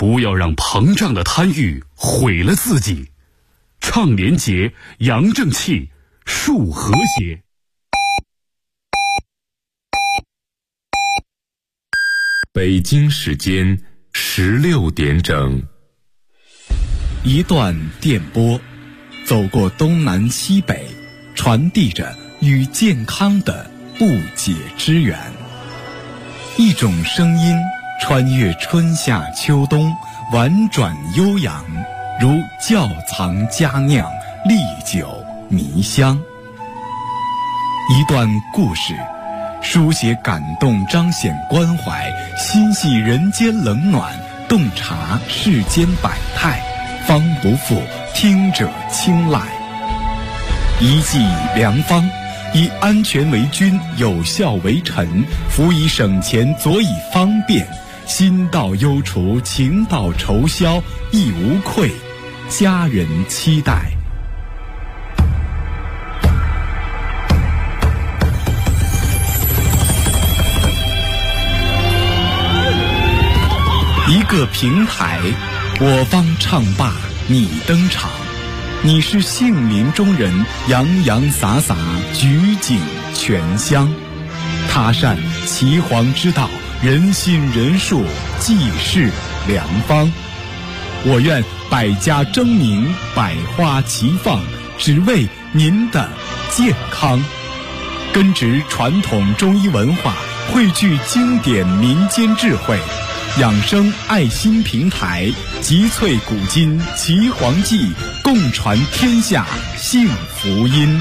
不要让膨胀的贪欲毁了自己。倡廉洁，扬正气，树和谐。 北京时间16点整。 一段电波，走过东南西北，传递着与健康的不解之缘。一种声音穿越春夏秋冬，婉转悠扬，如窖藏佳酿，历久弥香。一段故事，书写感动，彰显关怀，心系人间冷暖，洞察世间百态，方不负听者青睐。一剂良方，以安全为君，有效为臣，辅以省钱，佐以方便，心到忧除，情到愁消，亦无愧，家人期待。一个平台，我方唱罢你登场，你是杏林中人，洋洋洒洒，举景全香。他善岐黄之道，人心人术，济世良方。我愿百家争鸣，百花齐放，只为您的健康。根植传统中医文化，汇聚经典民间智慧，养生爱心平台，集萃古今岐黄记，共传天下幸福音。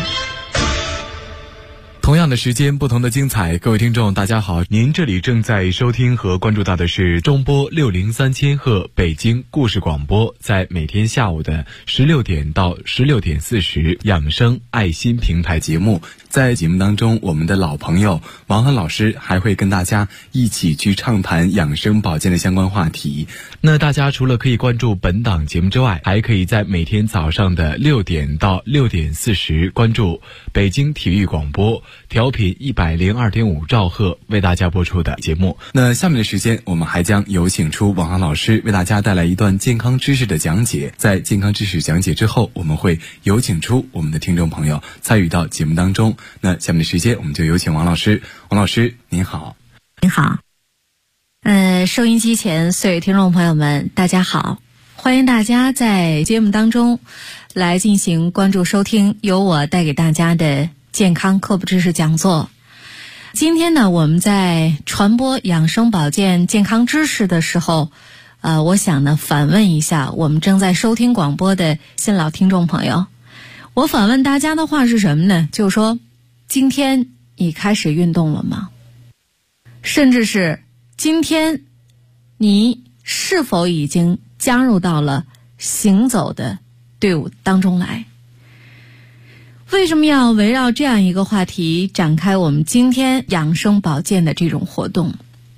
同样的时间，不同的精彩。各位听众大家好，您这里正在收听和关注到的是中波603千赫北京故事广播，在每天下午的16点到16点40养生爱心平台节目。在节目当中，我们的老朋友王涵老师还会跟大家一起去畅谈养生保健的相关话题。那大家除了可以关注本档节目之外，还可以在每天早上的6点到6点40关注北京体育广播调频102.5兆赫为大家播出的节目。那下面的时间，我们还将有请出王涵老师为大家带来一段健康知识的讲解。在健康知识讲解之后，我们会有请出我们的听众朋友参与到节目当中。那下面的时间，我们就有请王老师。王老师您好。 您好。收音机前所有听众朋友们大家好，欢迎大家在节目当中来进行关注收听由我带给大家的健康科普知识讲座。今天呢，我们在传播养生保健健康知识的时候，我想呢反问一下我们正在收听广播的新老听众朋友。我反问大家的话是什么呢？就是说，今天你开始运动了吗？甚至是今天你是否已经加入到了行走的队伍当中来？为什么要围绕这样一个话题展开我们今天养生保健的这种活动？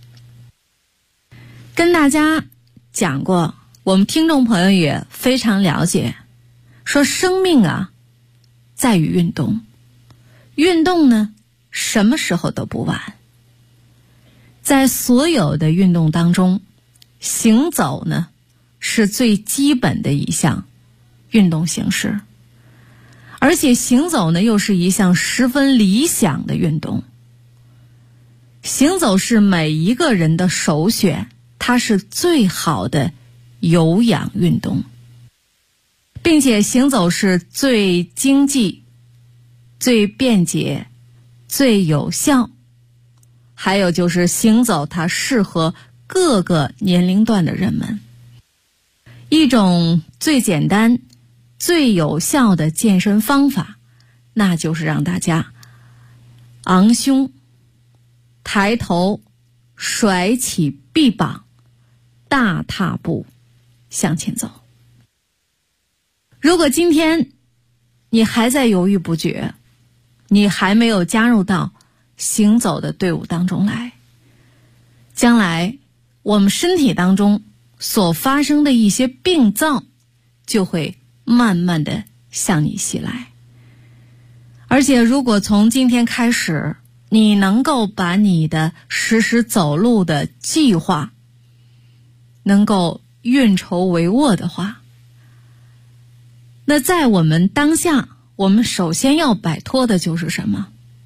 跟大家讲过，我们听众朋友也非常了解，说生命啊在于运动，运动呢什么时候都不晚。在所有的运动当中，行走呢是最基本的一项运动形式，而且行走呢又是一项十分理想的运动。行走是每一个人的首选，它是最好的有氧运动，并且行走是最经济、最便捷、最有效。还有就是行走它适合各个年龄段的人们。一种最简单最有效的健身方法，那就是让大家昂胸抬头甩起臂膀，大踏步向前走。如果今天你还在犹豫不决，你还没有加入到行走的队伍当中来，将来我们身体当中所发生的一些病灶就会慢慢的向你袭来。而且如果从今天开始，你能够把你的实时走路的计划能够运筹帷幄的话，那在我们当下，我们首先要摆脱的就是什么？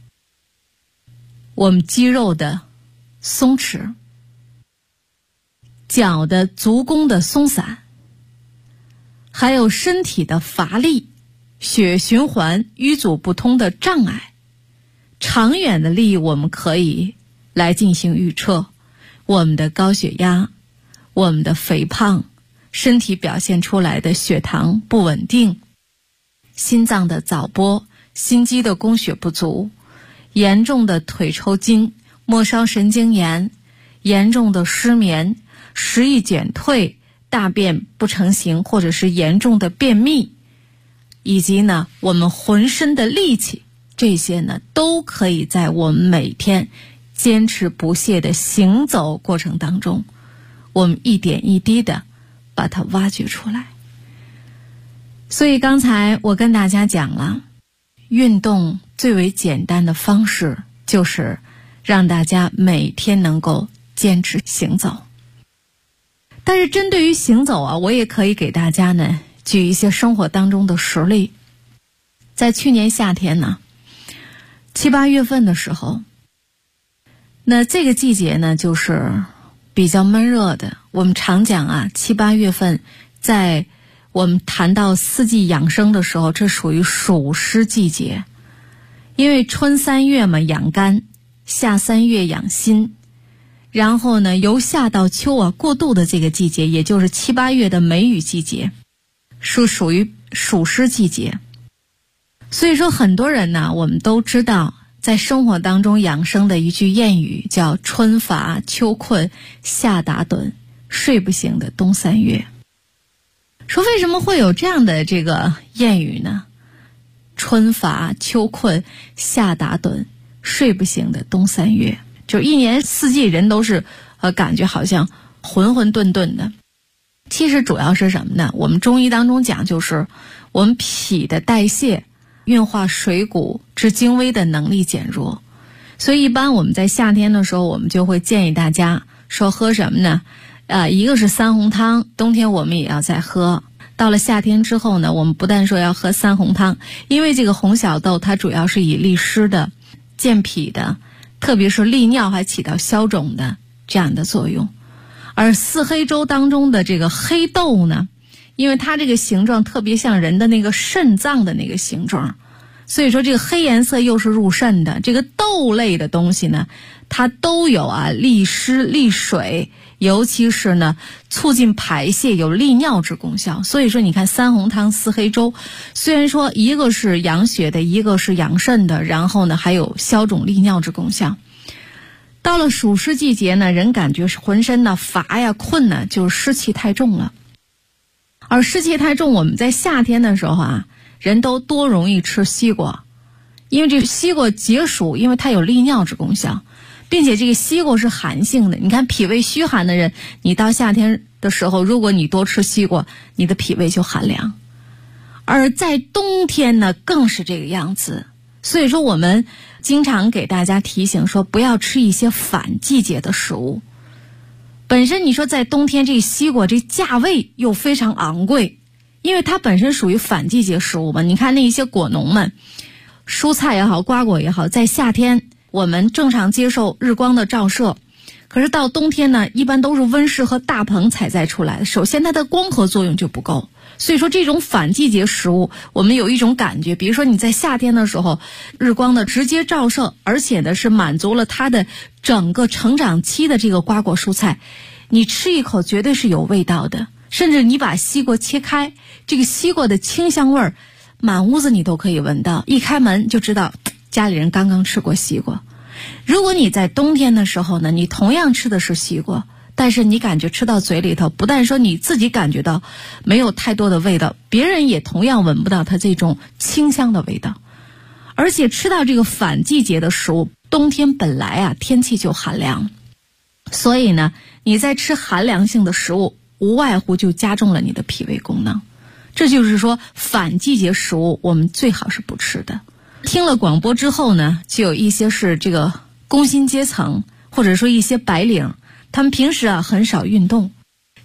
我们肌肉的松弛，脚的足弓的松散，还有身体的乏力，血循环淤阻不通的障碍。长远的利益我们可以来进行预测，我们的高血压，我们的肥胖，身体表现出来的血糖不稳定，心脏的早搏，心肌的供血不足，严重的腿抽筋，末梢神经炎，严重的失眠，食欲减退，大便不成形，或者是严重的便秘，以及呢我们浑身的力气，这些呢都可以在我们每天坚持不懈的行走过程当中，我们一点一滴的把它挖掘出来。所以刚才我跟大家讲了，运动最为简单的方式就是让大家每天能够坚持行走。但是针对于行走啊，我也可以给大家呢举一些生活当中的实例。在去年夏天呢，7、8月份的时候，那这个季节呢就是比较闷热的。我们常讲啊，7、8月份在我们谈到四季养生的时候，这属于暑湿季节。因为春3月嘛养肝，夏3月养心，然后呢由夏到秋啊过渡的这个季节，也就是7、8月的梅雨季节，是属于暑湿季节。所以说很多人呢，我们都知道在生活当中养生的一句谚语叫春乏秋困夏打盹，睡不醒的冬3月。说为什么会有这样的这个谚语呢？春乏秋困夏打盹，睡不醒的冬3月，就一年四季人都是感觉好像浑浑沌沌的。其实主要是什么呢？我们中医当中讲，就是我们脾的代谢运化水谷之精微的能力减弱。所以一般我们在夏天的时候，我们就会建议大家说喝什么呢？一个是三红汤，冬天我们也要再喝。到了夏天之后呢，我们不但说要喝三红汤，因为这个红小豆它主要是以利湿的、健脾的，特别是利尿还起到消肿的这样的作用。而四黑粥当中的这个黑豆呢，因为它这个形状特别像人的那个肾脏的那个形状，所以说这个黑颜色又是入肾的。这个豆类的东西呢，它都有利湿利水，尤其是呢促进排泄，有利尿之功效。所以说你看三红汤四黑粥，虽然说一个是养血的，一个是养肾的，然后呢还有消肿利尿之功效。到了暑湿季节呢，人感觉是浑身呢乏呀困呢，就是湿气太重了。而湿气太重，我们在夏天的时候人都多容易吃西瓜，因为这个西瓜解暑，因为它有利尿之功效，并且这个西瓜是寒性的。你看脾胃虚寒的人，你到夏天的时候，如果你多吃西瓜，你的脾胃就寒凉。而在冬天呢，更是这个样子。所以说我们经常给大家提醒说，不要吃一些反季节的食物。本身你说在冬天，这个西瓜这价位又非常昂贵，因为它本身属于反季节食物嘛。你看那一些果农们，蔬菜也好，瓜果也好，在夏天我们正常接受日光的照射，可是到冬天呢，一般都是温室和大棚采摘出来的，首先它的光合作用就不够。所以说这种反季节食物，我们有一种感觉，比如说你在夏天的时候，日光的直接照射，而且呢是满足了它的整个成长期的这个瓜果蔬菜，你吃一口绝对是有味道的。甚至你把西瓜切开，这个西瓜的清香味儿满屋子你都可以闻到，一开门就知道家里人刚刚吃过西瓜。如果你在冬天的时候呢，你同样吃的是西瓜，但是你感觉吃到嘴里头，不但说你自己感觉到没有太多的味道，别人也同样闻不到它这种清香的味道。而且吃到这个反季节的食物，冬天本来天气就寒凉，所以呢你在吃寒凉性的食物，无外乎就加重了你的脾胃功能。这就是说反季节食物我们最好是不吃的。听了广播之后呢，就有一些是这个工薪阶层，或者说一些白领，他们平时很少运动，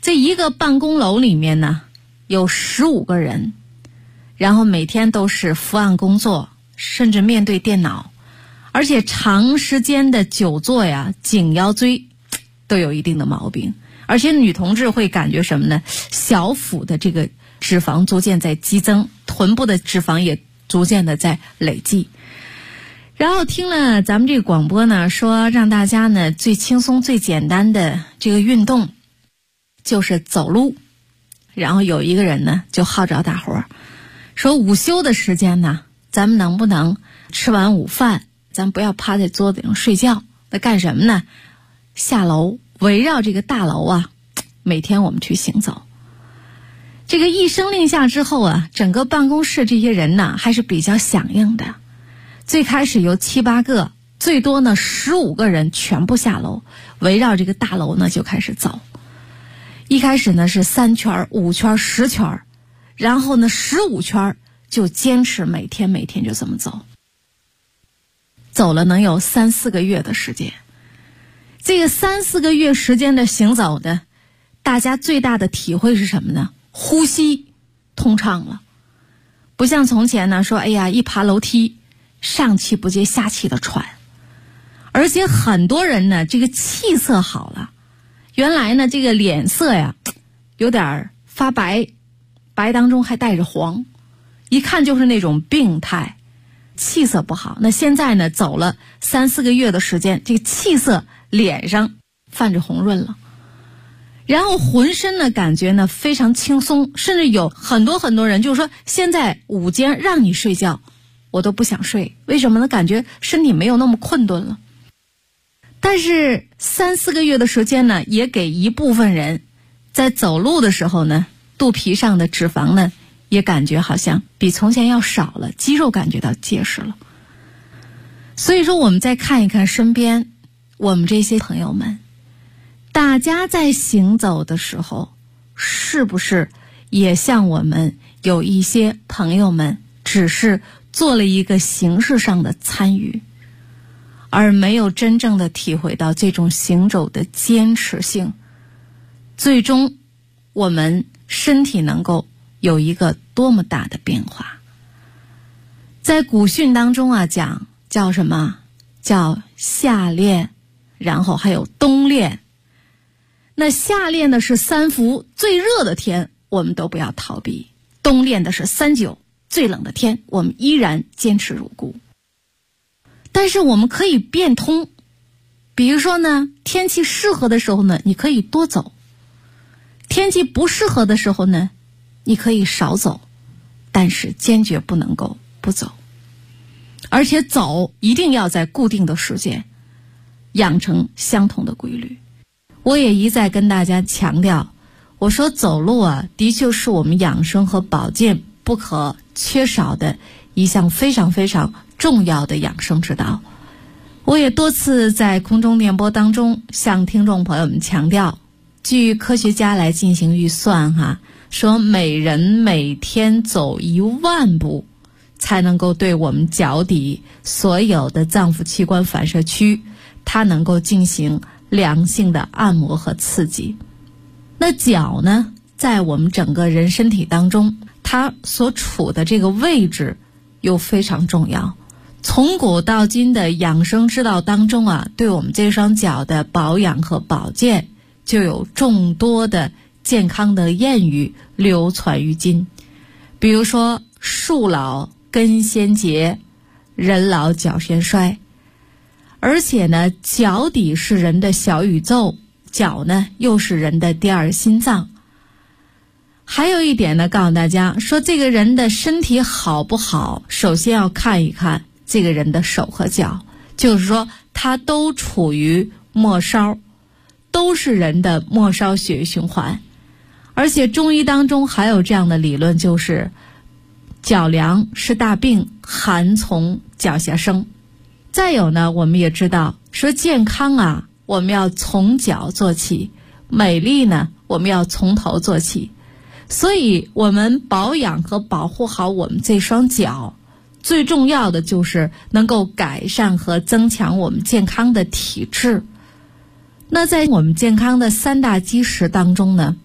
这一个办公楼里面呢，有15个人，然后每天都是伏案工作，甚至面对电脑，而且长时间的久坐呀，颈腰椎都有一定的毛病。而且女同志会感觉什么呢？小腹的这个脂肪逐渐在激增，臀部的脂肪也逐渐的在累积。然后听了咱们这个广播呢，说让大家呢最轻松最简单的这个运动就是走路。然后有一个人呢就号召大伙儿说，午休的时间呢，咱们能不能吃完午饭，咱不要趴在桌子上睡觉，那干什么呢？下楼围绕这个大楼啊，每天我们去行走。这个一声令下之后啊，整个办公室这些人呢还是比较响应的。最开始有7、8个，最多呢15个人全部下楼，围绕这个大楼呢就开始走。一开始呢是3圈、5圈、10圈，然后呢15圈，就坚持每天就这么走。走了能有3、4个月的时间。这个3、4个月时间的行走呢，大家最大的体会是什么呢？呼吸通畅了。不像从前呢说，哎呀，一爬楼梯上气不接下气的喘。而且很多人呢这个气色好了，原来呢这个脸色呀有点发白，白当中还带着黄，一看就是那种病态，气色不好。那现在呢走了3、4个月的时间，这个气色脸上泛着红润了，然后浑身呢感觉呢非常轻松，甚至有很多人就是说，现在午间让你睡觉我都不想睡，为什么呢？感觉身体没有那么困顿了。但是3、4个月的时间呢，也给一部分人在走路的时候呢，肚皮上的脂肪呢也感觉好像比从前要少了，肌肉感觉到结实了。所以说我们再看一看身边我们这些朋友们，大家在行走的时候，是不是也像我们有一些朋友们只是做了一个形式上的参与，而没有真正的体会到这种行走的坚持性，最终我们身体能够有一个多么大的变化。在古训当中啊，讲叫什么？叫夏练，然后还有冬练。那夏练的是3伏最热的天，我们都不要逃避；冬练的是3、9最冷的天，我们依然坚持如故。但是我们可以变通，比如说呢，天气适合的时候呢，你可以多走；天气不适合的时候呢，你可以少走，但是坚决不能够不走。而且走一定要在固定的时间，养成相同的规律。我也一再跟大家强调，我说走路啊，的确是我们养生和保健不可缺少的一项非常非常重要的养生之道。我也多次在空中电波当中向听众朋友们强调，据科学家来进行预算说每人每天走1万步，才能够对我们脚底所有的脏腑器官反射区，它能够进行良性的按摩和刺激。那脚呢，在我们整个人身体当中，它所处的这个位置又非常重要。从古到今的养生之道当中啊，对我们这双脚的保养和保健就有众多的健康的谚语流传于今。比如说树老根先结，人老脚先衰。而且呢，脚底是人的小宇宙，脚呢又是人的第二心脏。还有一点呢，告诉大家说，这个人的身体好不好，首先要看一看这个人的手和脚，就是说他都处于末梢，都是人的末梢血液循环。而且中医当中还有这样的理论，就是脚凉是大病，寒从脚下生。再有呢，我们也知道说健康啊，我们要从脚做起，美丽呢，我们要从头做起。所以我们保养和保护好我们这双脚，最重要的就是能够改善和增强我们健康的体质。那在我们健康的3大基石当中呢，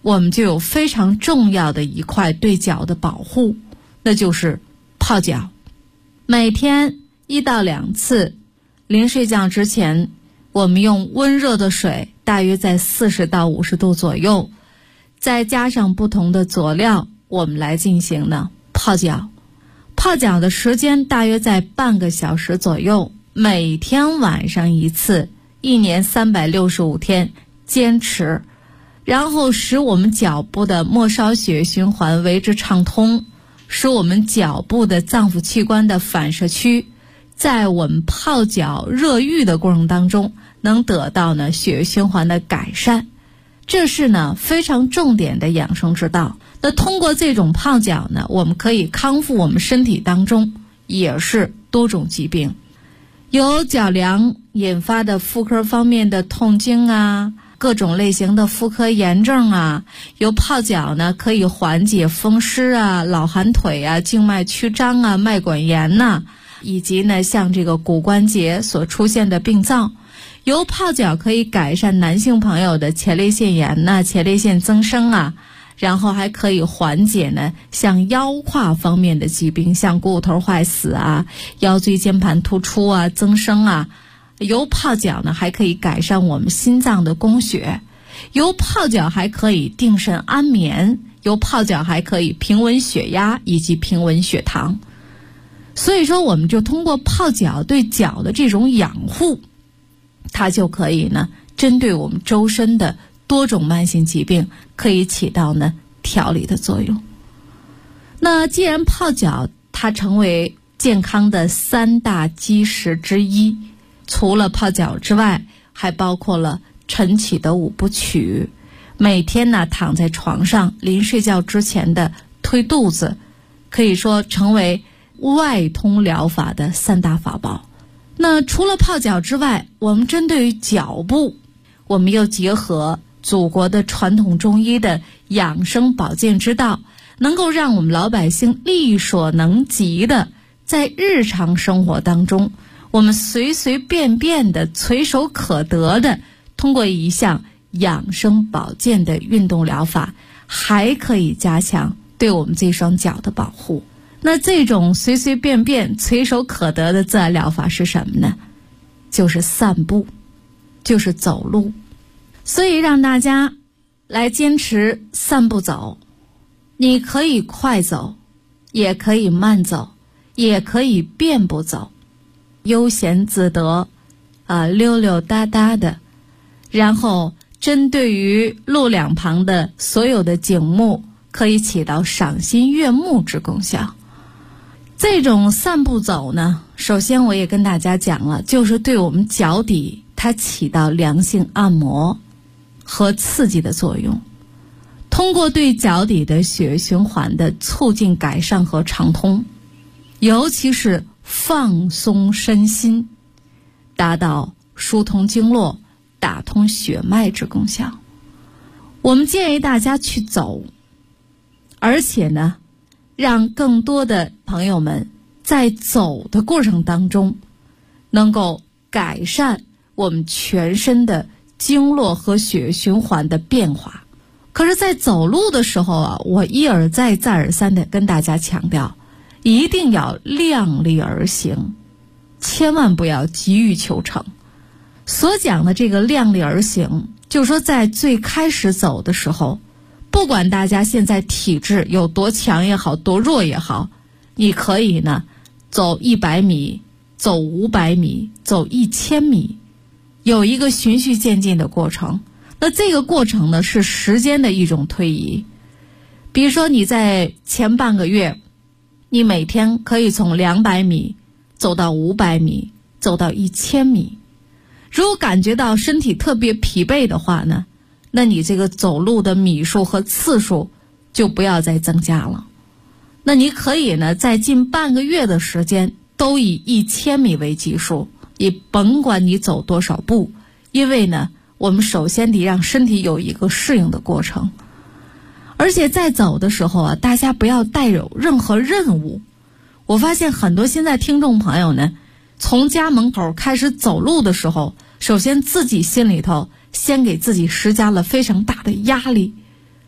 我们就有非常重要的一块对脚的保护，那就是泡脚。每天1到2次，临睡觉之前，我们用温热的水，大约在40到50度左右，再加上不同的佐料，我们来进行呢泡脚。泡脚的时间大约在半个小时左右，每天晚上1次，1年365天坚持，然后使我们脚部的末梢血液循环为之畅通，使我们脚部的脏腑器官的反射区在我们泡脚热浴的过程当中能得到呢血液循环的改善，这是呢非常重点的养生之道。那通过这种泡脚呢，我们可以康复我们身体当中也是多种疾病，由脚凉引发的妇科方面的痛经啊，各种类型的妇科炎症啊，由泡脚呢可以缓解风湿啊、老寒腿啊、静脉曲张啊、脉管炎呐，以及呢像这个骨关节所出现的病灶。由泡脚可以改善男性朋友的前列腺炎呐、前列腺增生啊，然后还可以缓解呢像腰胯方面的疾病，像股骨头坏死啊、腰椎间盘突出啊、增生啊。由泡脚呢还可以改善我们心脏的供血，由泡脚还可以定神安眠，由泡脚还可以平稳血压以及平稳血糖。所以说我们就通过泡脚对脚的这种养护，它就可以呢针对我们周身的多种慢性疾病可以起到呢调理的作用。那既然泡脚它成为健康的3大基石之一，除了泡脚之外，还包括了晨起的5部曲，每天呢躺在床上临睡觉之前的推肚子，可以说成为外通疗法的3大法宝。那除了泡脚之外，我们针对于脚部，我们又结合祖国的传统中医的养生保健之道，能够让我们老百姓力所能及的在日常生活当中，我们随随便便的、垂手可得的，通过一项养生保健的运动疗法，还可以加强对我们这双脚的保护。那这种随随便便、垂手可得的自然疗法是什么呢？就是散步，就是走路。所以让大家来坚持散步走，你可以快走，也可以慢走，也可以便步走，悠闲自得溜溜达达的，然后针对于路两旁的所有的景物，可以起到赏心悦目之功效。这种散步走呢，首先我也跟大家讲了，就是对我们脚底它起到良性按摩和刺激的作用，通过对脚底的血液循环的促进改善和畅通，尤其是放松身心，达到疏通经络、打通血脉之功效。我们建议大家去走，而且呢让更多的朋友们在走的过程当中能够改善我们全身的经络和血液循环的变化。可是在走路的时候我一而再再而三的跟大家强调，一定要量力而行，千万不要急于求成。所讲的这个量力而行，就是说在最开始走的时候，不管大家现在体质有多强也好，多弱也好，你可以呢走100米，走500米，走1000米，有一个循序渐进的过程。那这个过程呢是时间的一种推移。比如说你在前半个月，你每天可以从200米走到500米，走到1000米。如果感觉到身体特别疲惫的话呢，那你这个走路的米数和次数就不要再增加了。那你可以呢在近半个月的时间都以1000米为基数，也甭管你走多少步，因为呢我们首先得让身体有一个适应的过程。而且在走的时候大家不要带有任何任务。我发现很多现在听众朋友呢，从家门口开始走路的时候，首先自己心里头先给自己施加了非常大的压力。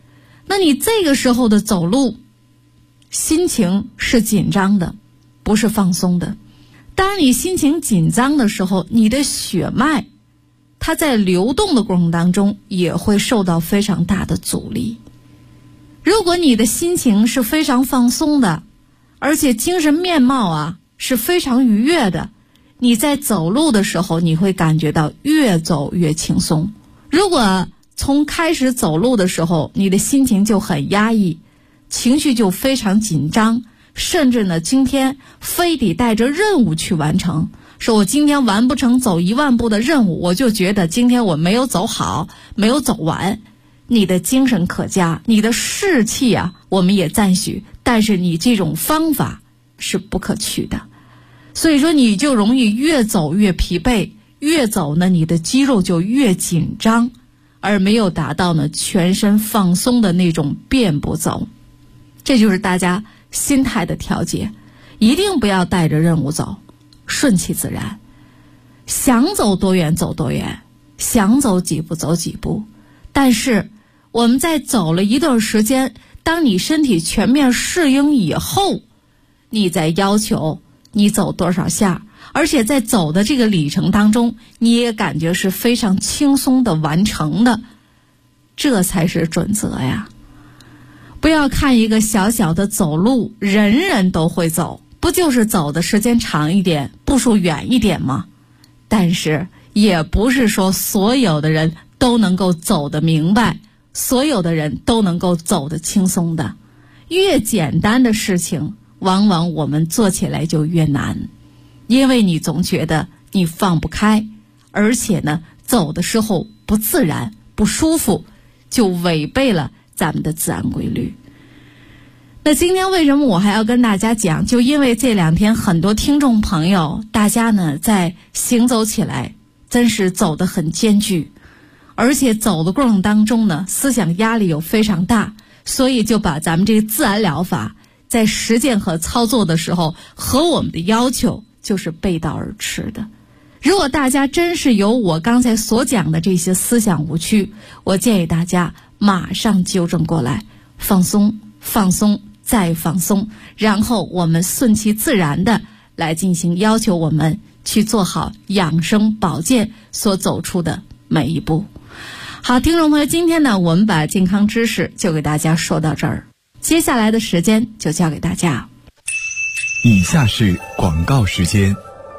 那你这个时候的走路，心情是紧张的，不是放松的。当你心情紧张的时候，你的血脉它在流动的过程当中也会受到非常大的阻力。如果你的心情是非常放松的，而且精神面貌是非常愉悦的，你在走路的时候你会感觉到越走越轻松。如果从开始走路的时候你的心情就很压抑，情绪就非常紧张，甚至呢今天非得带着任务去完成，说我今天完不成走1万步的任务，我就觉得今天我没有走好，没有走完。你的精神可嘉，你的士气我们也赞许，但是你这种方法是不可取的。所以说你就容易越走越疲惫，越走呢你的肌肉就越紧张，而没有达到呢全身放松的那种遍步走。这就是大家心态的调节，一定不要带着任务走，顺其自然，想走多远走多远，想走几步走几步。但是我们在走了一段时间，当你身体全面适应以后，你再要求你走多少下，而且在走的这个里程当中，你也感觉是非常轻松的完成的，这才是准则呀。不要看一个小小的走路，人人都会走，不就是走的时间长一点，步数远一点吗？但是也不是说所有的人都能够走得明白，所有的人都能够走得轻松的。越简单的事情，往往我们做起来就越难，因为你总觉得你放不开，而且呢，走的时候不自然、不舒服，就违背了咱们的自然规律。那今天为什么我还要跟大家讲？就因为这2天很多听众朋友，大家呢在行走起来真是走得很艰巨，而且走的过程当中呢，思想压力又非常大，所以就把咱们这个自然疗法在实践和操作的时候，和我们的要求就是背道而驰的。如果大家真是有我刚才所讲的这些思想误区，我建议大家马上纠正过来，放松，放松，再放松，然后我们顺其自然的来进行要求我们去做好养生保健所走出的每一步。好，听众朋友，今天呢，我们把健康知识就给大家说到这儿，接下来的时间就交给大家。 以下是广告时间。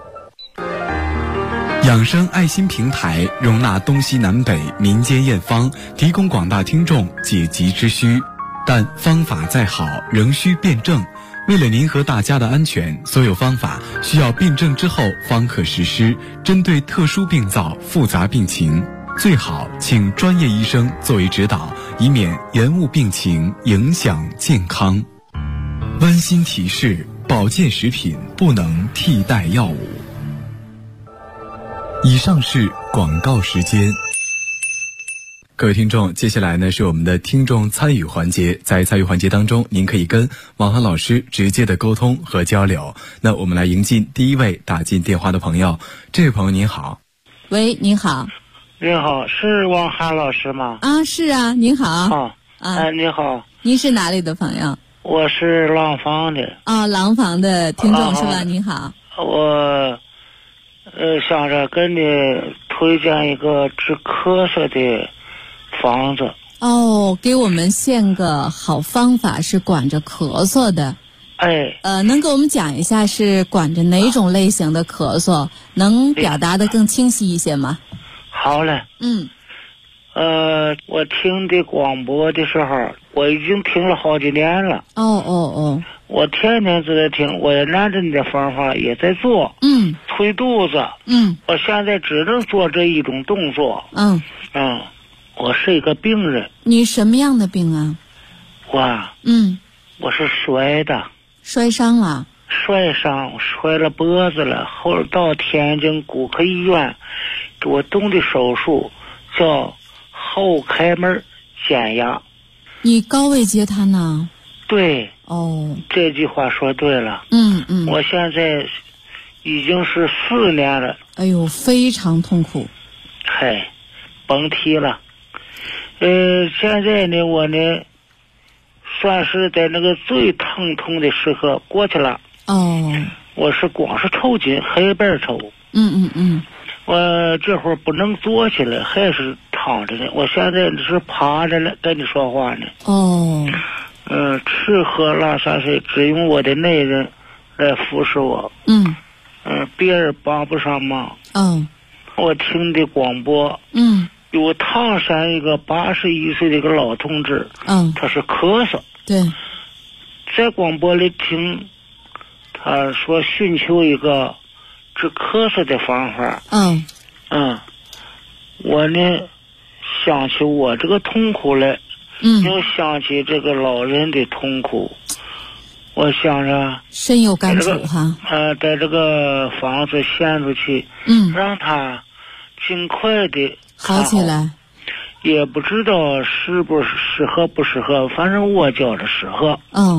养生爱心平台容纳东西南北民间验方，提供广大听众解急之需，但方法再好仍需辩证。为了您和大家的安全，所有方法需要辩证之后方可实施，针对特殊病灶、复杂病情，最好请专业医生作为指导，以免延误病情，影响健康。温馨提示：保健食品不能替代药物。以上是广告时间。各位听众，接下来呢是我们的听众参与环节。在参与环节当中，您可以跟王涵老师直接的沟通和交流。那我们来迎进第一位打进电话的朋友。这位朋友您好。 喂，您好。 您好，是王涵老师吗？ 是啊，您好。 你好。 您是哪里的朋友？ 我是廊坊的。 廊坊的听众是吧？您好。 我想着跟你推荐一个治咳嗽的方子。 给我们献个好方法，是管着咳嗽的。能给我们讲一下是管着哪种类型的咳嗽，能表达的更清晰一些吗？ 好嘞。我听的广播的时候，我已经听了好几年了。我天天都在听，我也拿着你的方法也在做。推肚子。我现在只能做这一种动作。我是一个病人。 你什么样的病啊？ 我是摔的。 摔伤了？ 摔了脖子了，后到天津骨科医院给我动的手术，叫后开门减压。 你高位截瘫呢？ 对。这句话说对了。我现在已经是4年了。 哎呦，非常痛苦。 甭提了。现在呢，我呢算是在那个最疼痛的时刻过去了。我是光是抽筋，黑白抽。我这会儿不能坐起来，还是躺着呢。我现在是趴着了，跟你说话呢。吃喝拉撒睡只用我的内人来服侍我。别人帮不上忙。我听的广播。有唐山一个81岁的一个老同志。他是咳嗽。 对。 在广播里听，他说寻求一个治咳嗽的方法。我呢想起我这个痛苦来，又想起这个老人的痛苦，我想着深有感触哈。 在这个房子献出去，让他尽快的好起来。 也不知道适不适合不适合，反正我觉着适合。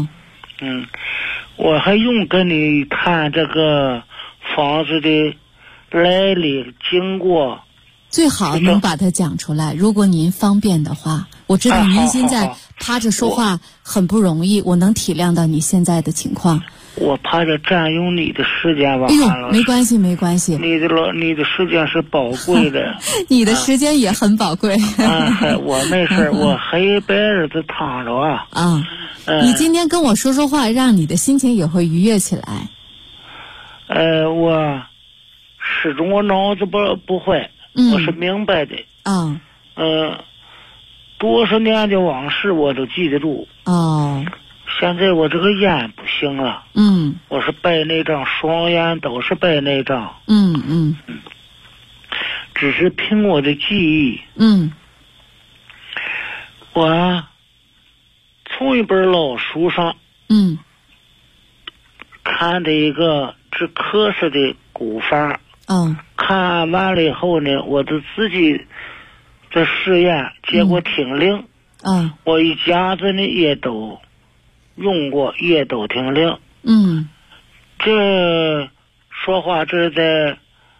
我还用跟你谈这个房子的来历经过， 最好能把它讲出来，如果您方便的话。我知道您现在趴着说话很不容易，我能体谅到你现在的情况。 我怕着占用你的时间吧。 没关系没关系， 你的时间是宝贵的。 你的时间也很宝贵。 我没事，我黑白日子躺着啊。 你今天跟我说说话，让你的心情也会愉悦起来。 我始终我脑子不坏，我是明白的。多少年的往事我都记得住。现在我这个眼不行了。我是白内障，双眼都是白内障。只是凭我的记忆。我从一本老书上看的一个治咳嗽的古法。看完了以后呢，我就自己的试验，结果挺灵。我一家子呢也都用过，也都挺灵。这说话这是在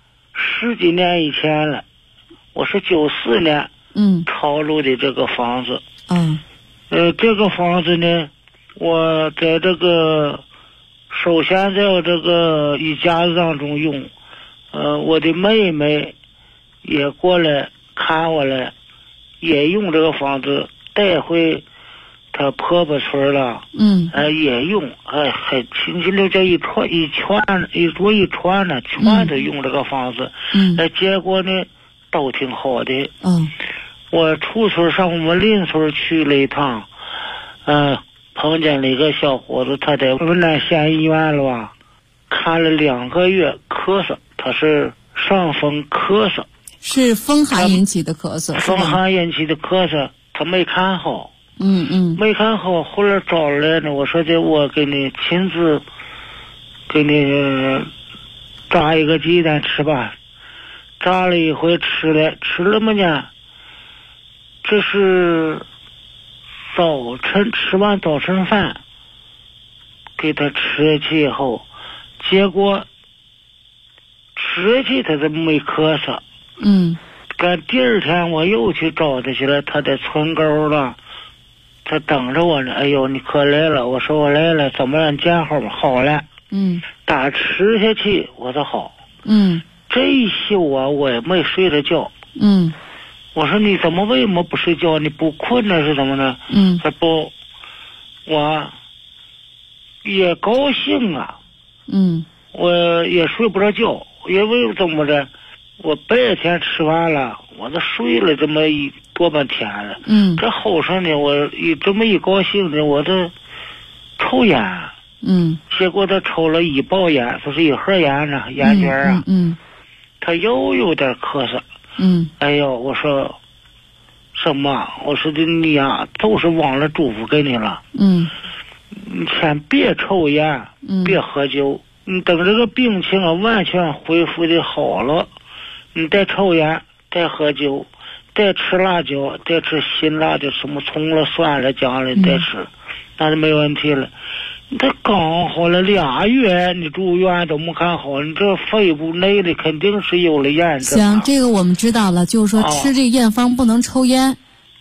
10几年以前了。我是94年抄录的这个房子。这个房子呢，我在这个首先在我这个一家子当中用。我的妹妹也过来看我了，也用这个房子带回她婆婆村了。也用，还亲戚留叫一桌一串呢，全都用这个房子。结果呢都挺好的。我出村上我们邻村去了一趟，碰见了一个小伙子，他在文南县医院了吧，看了2个月咳嗽，他是上风咳嗽， 是风寒引起的咳嗽。 风寒引起的咳嗽，他没看好。没看好，后来找来呢，我说的我给你亲自给你炸一个鸡蛋吃吧。炸了一回吃了么呢？这是早晨吃完早晨饭给他吃下去以后，结果吃下去他都没咳嗽。赶第二天我又去找他去了，他在村沟了，他等着我呢。哎呦，你可来了！我说我来了，怎么样？见好吗？好了。打吃下去我就好。这一宿啊，我也没睡着觉。我说你怎么为什么不睡觉？你不困呢是怎么呢？他不，我也高兴啊。我也睡不着觉，因为怎么着，我白天吃完了，我都睡了这么多半天了。这后生呢，我这么一高兴呢，我都抽烟。结果他抽了1包烟，就是1盒烟呢，烟卷啊。他又有点咳嗽。哎呦，我说什么？我说的你呀，都是忘了嘱咐给你了。你先别抽烟，别喝酒。你等这个病情啊完全恢复的好了，你再抽烟，再喝酒，再吃辣椒，再吃辛辣的什么葱了、蒜了、姜了，再吃，那就没问题了。他刚好了2月，你住院都没看好，你这肺部内的肯定是有了炎症。 行，这个我们知道了，就是说吃这个验方不能抽烟。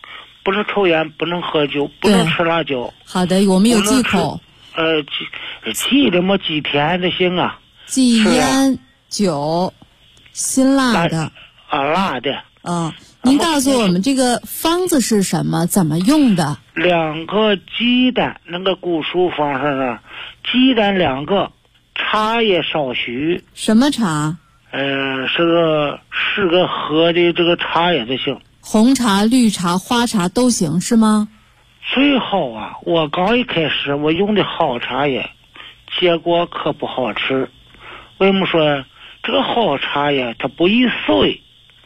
不能抽烟，不能喝酒，不能吃辣椒。 好的，我们有忌口。 忌的么几天的行啊？ 忌烟酒，辛辣的。 辣的。 您告诉我们这个方子是什么，怎么用的 ？2个鸡蛋，那个古书方上呢，鸡蛋2个，茶叶少许。 什么茶？ 是个喝的这个茶叶就行。 红茶、绿茶、花茶都行是吗？ 最好啊，我刚一开始我用的好茶叶，结果可不好吃。为什么说这个好茶叶它不易碎？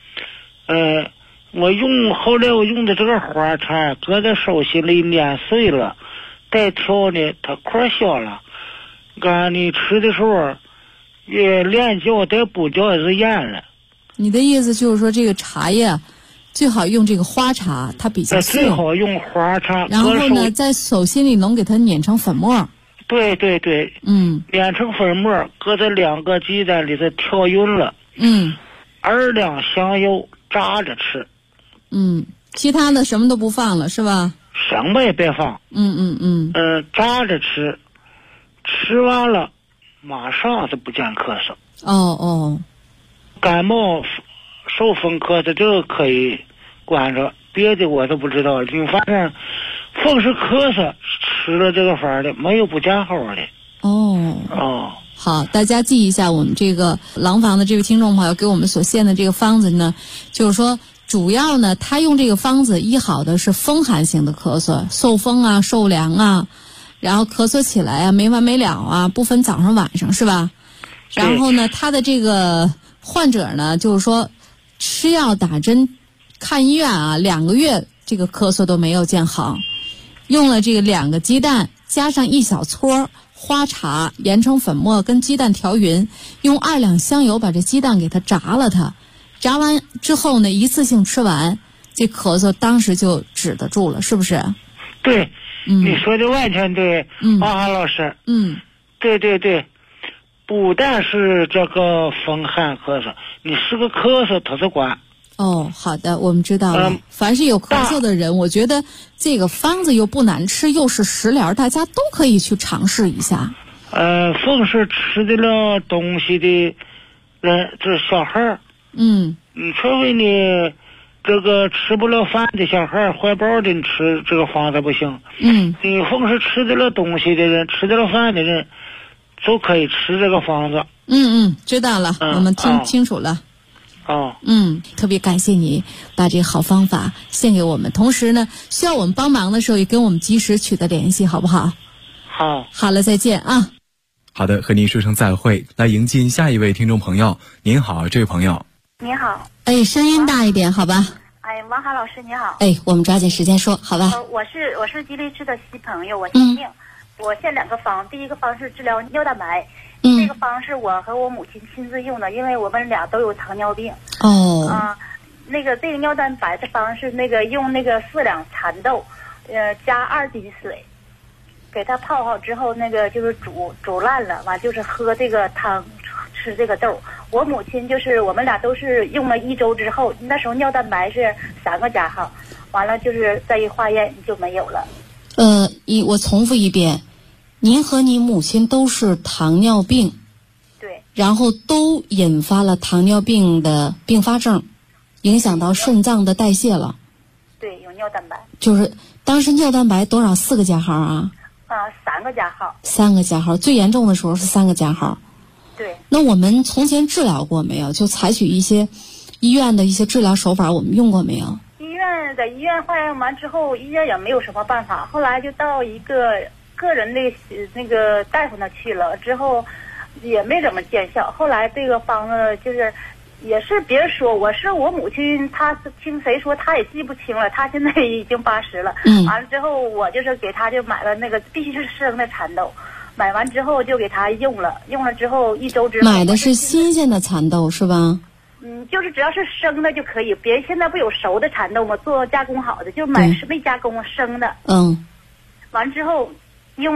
后来我用的这个花茶，搁在手心里碾碎了，带条呢，它块小了。你吃的时候，连嚼带不嚼也是咽了。 你的意思就是说，这个茶叶最好用这个花茶，它比较碎。 最好用花茶。 然后呢，在手心里能给它碾成粉末。 对。碾成粉末，搁在2个鸡蛋里头调匀了。2两香油炸着吃。 其他的什么都不放了是吧？ 什么也别放。炸着吃，吃完了马上就不见咳嗽。感冒受风咳嗽这个可以管着，别的我都不知道。你反正风是咳嗽，吃了这个法的没有不见好的。 好，大家记一下，我们这个廊坊的这位听众朋友给我们所献的这个方子呢，就是说主要呢，他用这个方子医好的是风寒性的咳嗽，受风啊、受凉啊，然后咳嗽起来啊没完没了啊，不分早上晚上是吧？然后呢，他的这个患者呢，就是说吃药打针看医院啊，2个月这个咳嗽都没有见好，用了这个2个鸡蛋加上1小撮花茶研成粉末，跟鸡蛋调匀，用2两香油把这鸡蛋给它炸了它，炸完之后呢，一次性吃完，这咳嗽当时就止得住了，是不是？ 对，你说的完全对，王涵老师。对，不但是这个风寒咳嗽，你是个咳嗽他就管。 好的，我们知道了。凡是有咳嗽的人，我觉得这个方子又不难吃，又是食疗，大家都可以去尝试一下。 逢是吃得了东西的人，这小孩除非你这个吃不了饭的小孩怀抱的，你吃这个方子不行。你逢是吃得了东西的人，吃得了饭的人，都可以吃这个方子。 知道了，我们听清楚了。特别感谢你把这个好方法献给我们，同时呢，需要我们帮忙的时候也跟我们及时取得联系，好不好？好了，再见啊。 好的，和您说声再会，来迎进下一位听众朋友。您好，这位朋友。 您好。 声音大一点，好吧？ 王涵老师你好。 我们抓紧时间说，好吧？ 我是吉林市的新朋友，我姓宁。我献2个方，第一个方是治疗尿蛋白。这个方是我和我母亲亲自用的，因为我们俩都有糖尿病。这个尿蛋白的方是用4两蚕豆，加2斤水，给它泡好之后，就是煮烂了，完就是喝这个汤，吃这个豆。我母亲就是我们俩都是用了1周之后，那时候尿蛋白是3个加号，完了就是再一化验就没有了。 我重复一遍。您和你母亲都是糖尿病， 对， 然后都引发了糖尿病的并发症，影响到肾脏的代谢了。 对，有尿蛋白。 就是当时尿蛋白多少？4个加号啊 ？3个加号。 3个加号，最严重的时候是3个加号。 对。 那我们从前治疗过没有？就采取一些医院的一些治疗手法，我们用过没有？ 在医院化验完之后，医院也没有什么办法，后来就到一个个人的大夫那去了，之后也没怎么见效。后来这个方子就是也是别人说，我母亲她听谁说她也记不清了，她现在已经80了。完了之后我就是给她就买了必须是生的蚕豆，买完之后就给她用了之后1周之后。 买的是新鲜的蚕豆是吧？ 就是只要是生的就可以，别现在不有熟的蚕豆吗？做加工好的，就买没加工生的。完之后用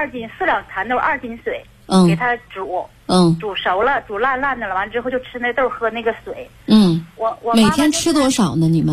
4两蚕豆2斤水，给它煮，煮熟了，煮烂的了，完之后就吃那豆，喝那个水。 我每天吃多少呢？你们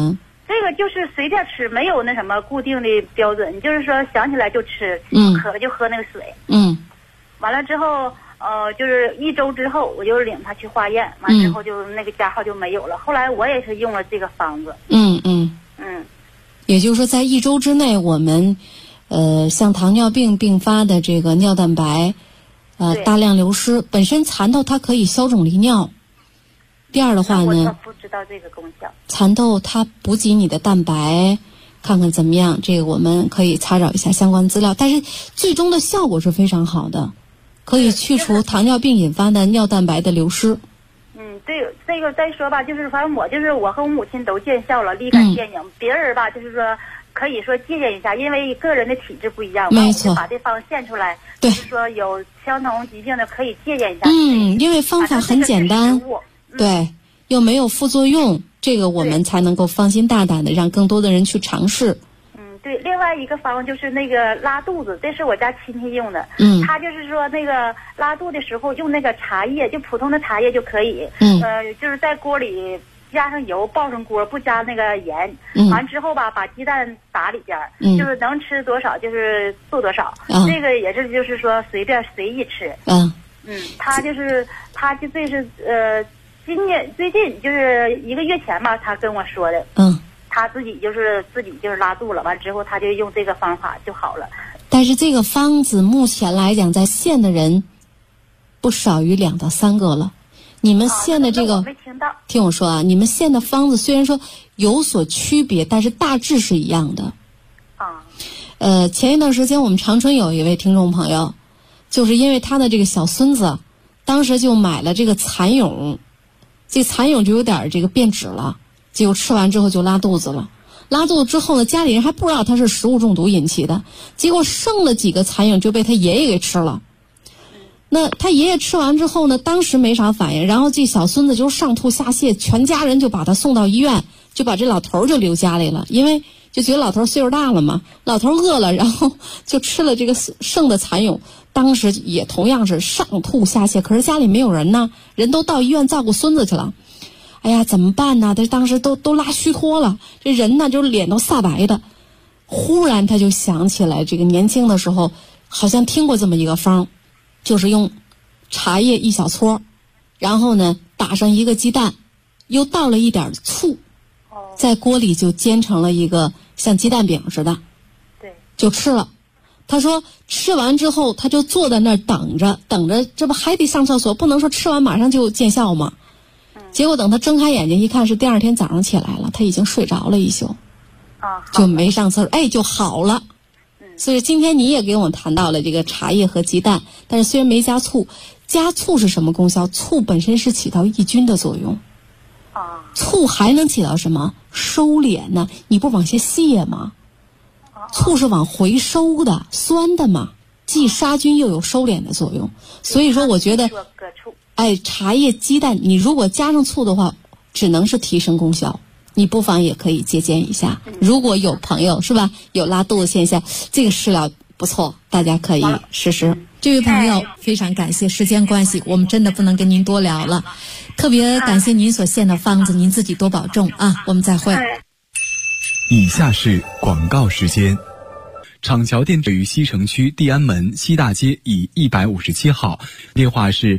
这个就是随便吃，没有那什么固定的标准，就是说想起来就吃，渴了就喝那个水。完了之后，就是1周之后，我就领他去化验，完之后就那个加号就没有了。后来我也是用了这个方子。 也就是说，在1周之内，我们像糖尿病并发的这个尿蛋白，大量流失。本身蚕豆它可以消肿利尿。第二的话呢， 我不知道这个功效。 蚕豆它补给你的蛋白，看看怎么样？这个我们可以查找一下相关资料。但是最终的效果是非常好的，可以去除糖尿病引发的尿蛋白的流失。 对，这个再说吧，就是反正我和我母亲都见效了，立竿见影。别人吧，就是说可以说借鉴一下，因为个人的体质不一样， 没错， 把这方献出来， 对， 就是说有相同疾病的可以借鉴一下。 因为方法很简单。对，又没有副作用，这个我们才能够放心大胆的让更多的人去尝试。 对，另外一个方就是那个拉肚子，这是我家亲戚用的。他就是说那个拉肚的时候用那个茶叶，就普通的茶叶就可以。就是在锅里加上油，爆上锅，不加那个盐。完之后吧，把鸡蛋打里边，就是能吃多少就是做多少。这个也是就是说随意吃。他就这是最近就是1个月前吧，他跟我说的。他自己就是拉肚了，完之后他就用这个方法就好了。 但是这个方子目前来讲，在县的人不少于2到3个了。你们县的这个， 我没听到。 听我说啊，你们县的方子虽然说有所区别，但是大致是一样的。前一段时间我们长春有一位听众朋友，就是因为他的这个小孙子，当时就买了这个蚕蛹，这蚕蛹就有点这个变质了。结果吃完之后就拉肚子了，拉肚子之后呢，家里人还不知道他是食物中毒引起的，结果剩了几个蚕蛹就被他爷爷给吃了。那他爷爷吃完之后呢，当时没啥反应，然后这小孙子就上吐下泻，全家人就把他送到医院，就把这老头就留家里了，因为就觉得老头岁数大了嘛，老头饿了，然后就吃了这个剩的蚕蛹，当时也同样是上吐下泻，可是家里没有人呢，人都到医院照顾孙子去了。哎呀，怎么办呢？他当时都拉虚脱了，这人呢就是脸都煞白的。忽然他就想起来，这个年轻的时候好像听过这么一个方，就是用茶叶1小撮，然后呢打上1个鸡蛋，又倒了一点醋，在锅里就煎成了一个像鸡蛋饼似的， 对， 就吃了。他说吃完之后他就坐在那儿等着，这不还得上厕所，不能说吃完马上就见效吗？结果等他睁开眼睛一看，是第2天早上起来了，他已经睡着了一宿，就没上厕所，就好了。所以今天你也给我们谈到了这个茶叶和鸡蛋，但是虽然没加醋，加醋是什么功效？醋本身是起到抑菌的作用。醋还能起到什么？收敛呢？你不往下泻吗？醋是往回收的，酸的嘛，既杀菌又有收敛的作用。所以说我觉得茶叶鸡蛋你如果加上醋的话，只能是提升功效，你不妨也可以借鉴一下。如果有朋友是吧，有拉肚子现象，这个食疗不错，大家可以试试。这位朋友非常感谢，时间关系我们真的不能跟您多聊了，特别感谢您所献的方子，您自己多保重啊，我们再会。 以下是广告时间。厂桥店位于西城区地安门西大街以157号，电话是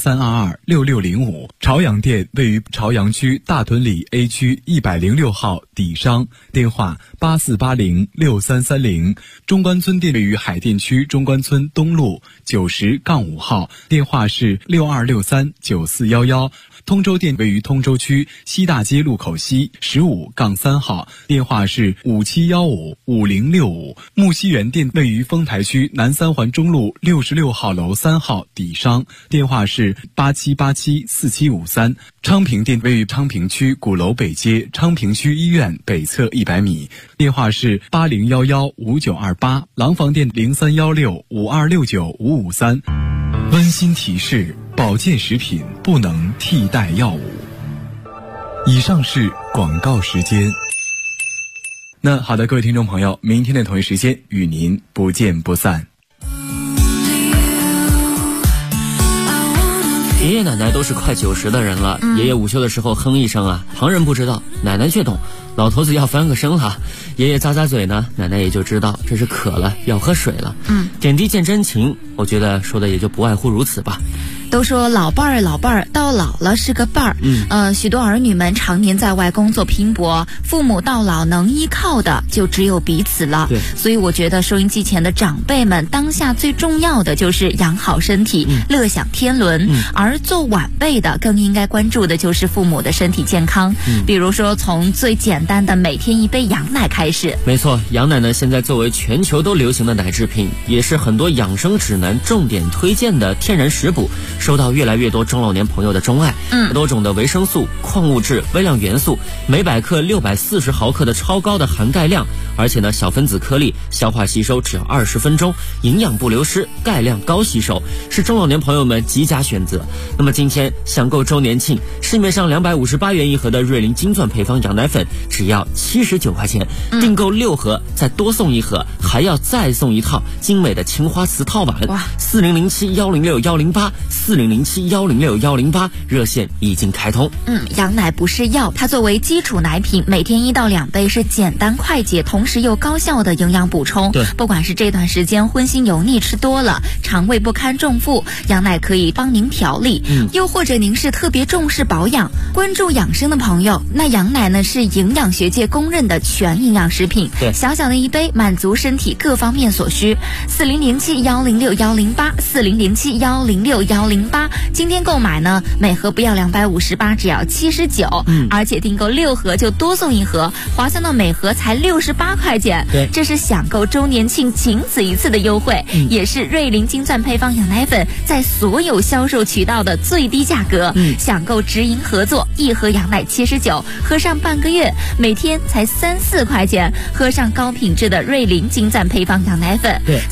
83226605。朝阳店位于朝阳区大屯里 A 区106号底商，电话84806330。中关村店位于海淀区中关村东路90-5号，电话是62639411。通州店位于通州区西大街路口西15-3号，电话是57155065。木樨园店位于丰台区南三环中路66号楼3号底商，电话是87874753。昌平店位于昌平区鼓楼北街昌平区医院北侧100米，电话是80115928。廊坊店031652695553。温馨提示：保健食品不能替代药物。以上是广告时间。那好的，各位听众朋友，明天的同一时间与您不见不散。 爷爷奶奶都是快90的人了，爷爷午休的时候哼一声啊，旁人不知道，奶奶却懂，老头子要翻个身了，爷爷咂咂嘴呢，奶奶也就知道这是渴了，要喝水了。点滴见真情，我觉得说的也就不外乎如此吧。 都说老伴儿到老了是个伴儿，许多儿女们常年在外工作拼搏，父母到老能依靠的就只有彼此了。 对， 所以我觉得收音机前的长辈们当下最重要的就是养好身体，乐享天伦，而做晚辈的更应该关注的就是父母的身体健康，比如说从最简单的每天一杯羊奶开始。 没错，羊奶呢现在作为全球都流行的奶制品，也是很多养生指南重点推荐的天然食补，受到越来越多中老年朋友的钟爱。多种的维生素、矿物质、微量元素，每百克640毫克的超高的含钙量，而且呢小分子颗粒，消化吸收只要20分钟，营养不流失，钙量高吸收，是中老年朋友们极佳选择。那么今天享购周年庆，市面上258元一盒的瑞麟金钻配方羊奶粉只要79块钱，订购6盒再多送1盒，还要再送一套精美的青花瓷套碗。4007106108，4007106108，热线已经开通。 羊奶不是药，它作为基础奶品，每天1到2杯是简单快捷，同时又高效的营养补充。 对， 不管是这段时间荤腥油腻吃多了，肠胃不堪重负，羊奶可以帮您调理。又或者您是特别重视保养、关注养生的朋友，那羊奶呢是营养学界公认的全营养食品。 对， 小小的一杯，满足身体各方面所需。4007106108，4007106108，今天购买呢，每盒不要258，只要79，而且订购6盒就多送1盒，划算到每盒才68块钱。 对， 这是享购周年庆仅此一次的优惠，也是瑞麟金钻配方羊奶粉在所有销售渠道的最低价格。享购直营合作，1盒羊奶79，喝上半个月，每天才3-4块钱，喝上高品质的瑞麟金钻配方羊奶粉。 对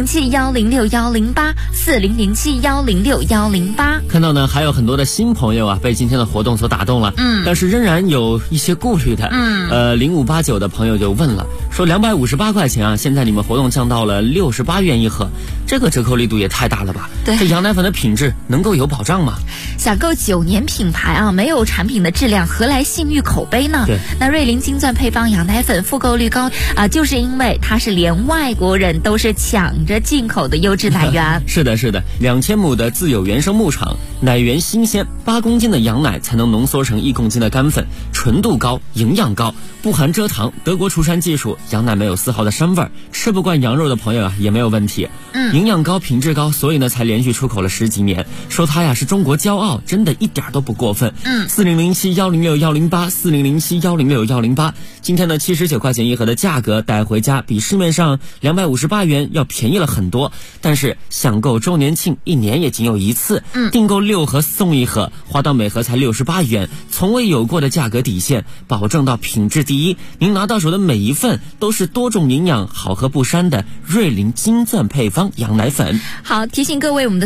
，4007106108，4007106108。 看到呢，还有很多的新朋友啊，被今天的活动所打动了，但是仍然有一些顾虑的。0589的朋友就问了，说258块钱啊，现在你们活动降到了68元一盒，这个折扣力度也太大了吧？ 对， 这羊奶粉的品质能够有保障吗？ 想购9年品牌啊，没有产品的质量，何来信誉口碑呢？ 对， 那瑞麟金钻配方羊奶粉复购率高啊，就是因为它是连外国人都是抢着进口的优质奶源。 是的，2000亩的自有原生牧场，奶源新鲜，8公斤的羊奶才能浓缩成1公斤的干粉，纯度高，营养高，不含蔗糖，德国出产技术，羊奶没有丝毫的膻味，吃不惯羊肉的朋友啊也没有问题。营养高，品质高，所以呢才连续出口了10几年，说它呀是中国骄傲，真的一点都不过分。4007106108，4007106108，今天呢79块钱一盒的价格带回家，比市面上258元要便宜了很多，但是享购周年庆1年也仅有1次，订购6盒送1盒，花到每盒才68元，从未有过的价格底线，保证到品质第一，您拿到手的每一份都是多种营养，好喝不膻的瑞麟金钻配方羊奶粉。 好，提醒各位，我们的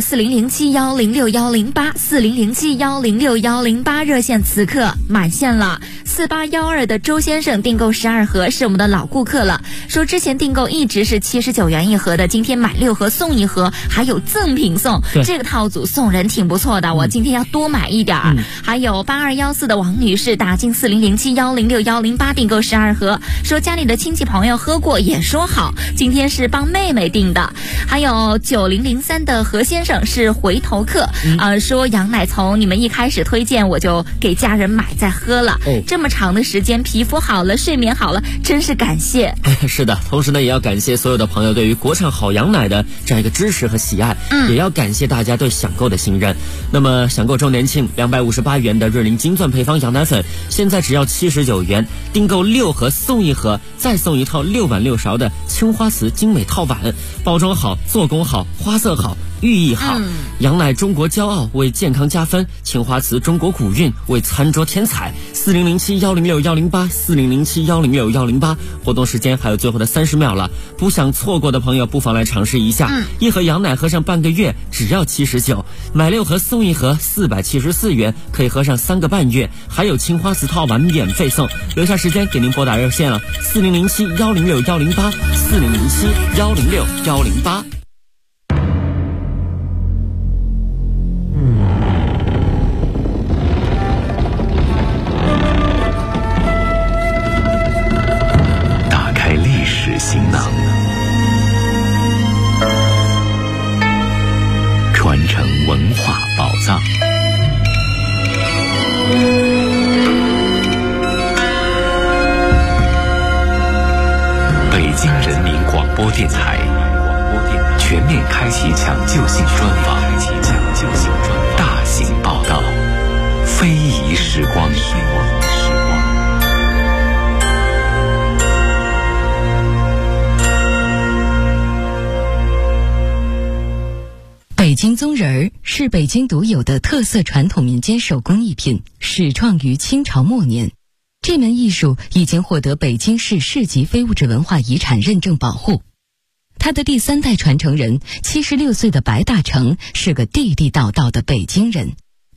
4007106108，4007106108热线此刻满线了。4812的周先生订购12盒，是我们的老顾客了，说之前订购一直是79元一盒的，今天买6盒送1盒，还有赠品送，这个套组送人挺不错的，我今天要多买一点。还有8214的王女士打进4007106108订购12盒，说家里的亲戚朋友喝过也说好，今天是帮妹妹订的。还有9003的何先生是回头客，说羊奶从你们一开始推荐我就给家人买再喝了，这么长的时间皮肤好了，睡眠好了，真是感谢。 是的，同时呢也要感谢所有的朋友对于国产好羊奶的这样一个支持和喜爱，也要感谢大家对享购的信任。那么享购周年庆258元的瑞麟金钻配方羊奶粉，现在只要79元，订购6盒送1盒，再送一套6碗6勺的青花瓷精美套碗，包装好，做工好，花色好，寓意好。羊奶中国骄傲，为健康加分，青花瓷中国古韵，为餐桌添彩。4007106108， 4007106108，活动时间还有最后的30秒了，不想错过的朋友不妨来尝试一下。1盒羊奶喝上半个月只要79，买6盒送1盒474元，可以喝上3个半月，还有青花瓷套碗免费送。留下时间给您拨打热线了，4007106108， 4007106108。 人民广播电台全面开启抢救性专访，大型报道，非遗时光。 北京宗人儿是北京独有的特色传统民间手工艺品，始创于清朝末年。这门艺术已经获得北京市市级非物质文化遗产认证保护。他的第3代传承人76岁的白大成是个地地道道的北京人。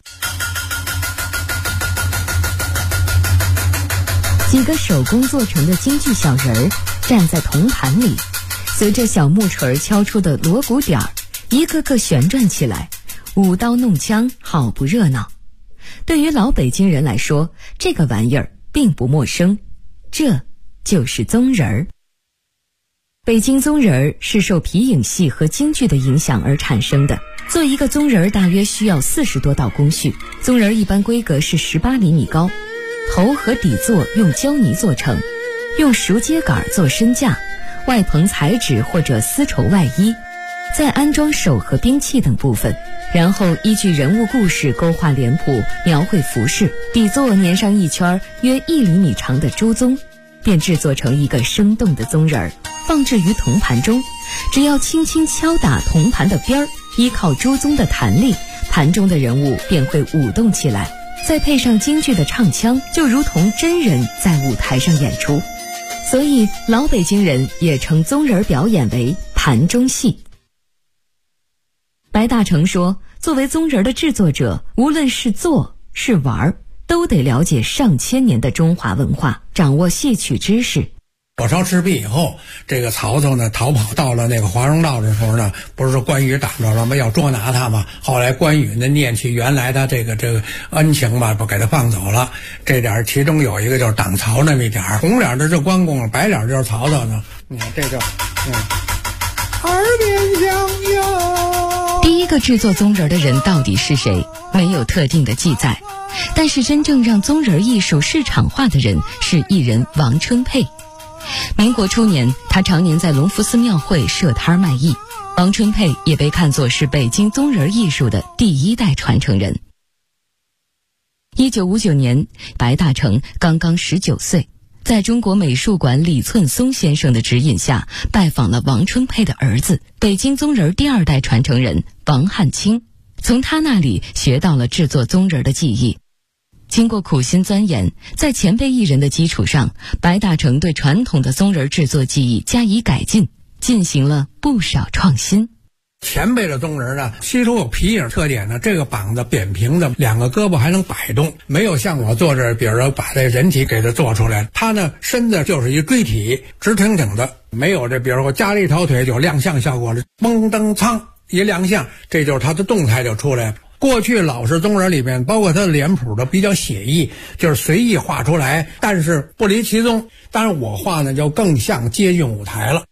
几个手工做成的京剧小人儿站在铜盘里，随着小木锤敲出的锣鼓点儿，一个个旋转起来，舞刀弄枪，好不热闹。对于老北京人来说，这个玩意儿并不陌生，这就是宗人儿。北京宗人儿是受皮影戏和京剧的影响而产生的。做一个宗人儿大约需要40多道工序，宗人儿一般规格是18厘米高，头和底座用胶泥做成，用熟秸秆做身架，外棚彩纸或者丝绸外衣，再安装手和兵器等部分，然后依据人物故事勾画脸谱，描绘服饰，底座粘上一圈约1厘米长的猪鬃，便制作成一个生动的宗人儿，放置于铜盘中。只要轻轻敲打铜盘的边儿，依靠猪鬃的弹力，盘中的人物便会舞动起来，再配上京剧的唱腔，就如同真人在舞台上演出。所以老北京人也称宗人表演为盘中戏。白大成说，作为宗人的制作者，无论是做是玩，都得了解上千年的中华文化，掌握戏曲知识。 火烧赤壁以后，这个曹操呢逃跑到了那个华容道的时候呢，不是说关羽挡着了吗？要捉拿他嘛。后来关羽呢念起原来他这个恩情吧，不给他放走了。这点其中有一个就是挡曹那么一点，红脸的是关公，白脸就是曹操呢。你看这就耳边响哟。 第一个制作宗人的人到底是谁？没有特定的记载。但是真正让宗人艺术市场化的人是艺人王春佩。民国初年，他常年在隆福寺庙会设摊卖艺。王春佩也被看作是北京宗人艺术的第1代传承人。1959年，白大成刚刚19岁，在中国美术馆李寸松先生的指引下，拜访了王春佩的儿子，北京宗人第2代传承人王汉卿，从他那里学到了制作宗人的技艺。经过苦心钻研，在前辈艺人的基础上，白大成对传统的宗人制作技艺加以改进，进行了不少创新。 前辈的宗人呢，吸收有皮影特点呢，这个膀子扁平的，2个胳膊还能摆动，没有像我做这，比如说把这人体给它做出来，他呢身子就是一锥体，直挺挺的，没有这比如说加了一条腿就亮相效果了，嘣噔噌一亮相，这就是他的动态就出来了。过去老式宗人里面，包括他的脸谱的比较写意，就是随意画出来，但是不离其宗。当然我画呢就更像接近舞台了。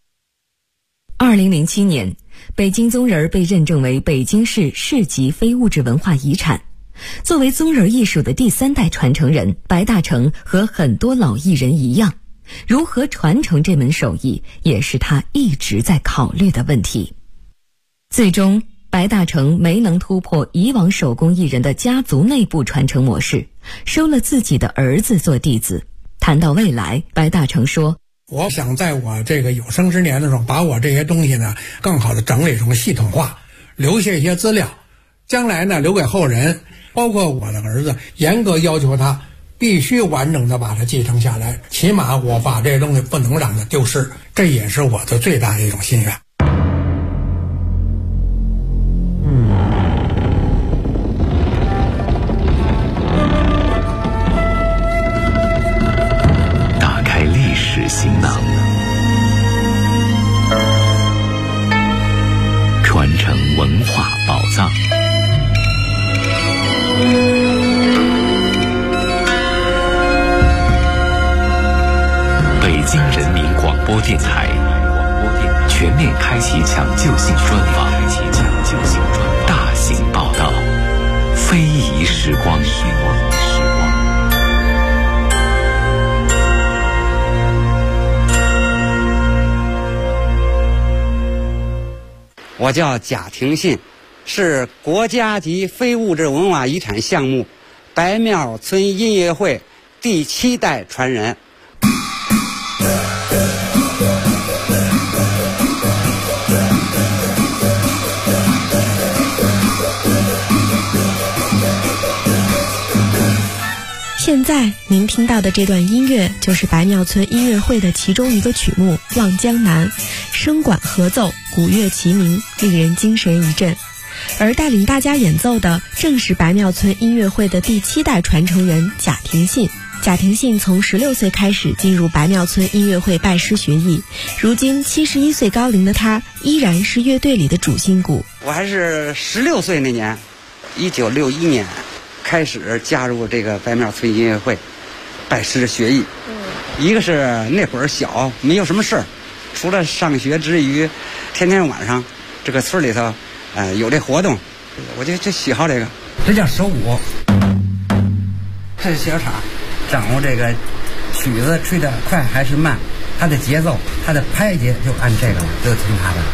2007年，北京宗人被认证为北京市市级非物质文化遗产。作为宗人艺术的第3代传承人，白大成和很多老艺人一样，如何传承这门手艺，也是他一直在考虑的问题。最终白大成没能突破以往手工艺人的家族内部传承模式，收了自己的儿子做弟子。谈到未来，白大成说， 我想在我这个有生之年的时候，把我这些东西呢更好的整理成系统化，留下一些资料，将来呢留给后人，包括我的儿子，严格要求他必须完整的把它继承下来，起码我把这些东西不能让它丢失，这也是我的最大的一种心愿。 行囊，传承文化宝藏。北京人民广播电台全面开启抢救性专访，大型报道，非遗时光。 我叫贾廷信，是国家级非物质文化遗产项目白庙村音乐会第7代传人。 现在您听到的这段音乐就是白庙村音乐会的其中一个曲目《望江南》，声管合奏，鼓乐齐鸣，令人精神一振。而带领大家演奏的正是白庙村音乐会的第7代传承人贾廷信。贾廷信从16岁开始进入白庙村音乐会拜师学艺，如今71岁高龄的他依然是乐队里的主心骨。 我还是16岁那年，1961年开始加入这个白庙村音乐会，拜师学艺。一个是那会儿小，没有什么事儿，除了上学之余，天天晚上这个村里头，有这活动，我就喜好这个。这叫手舞，这是小场，掌握这个曲子吹得快还是慢，它的节奏，它的拍节就按这个了，就听它的。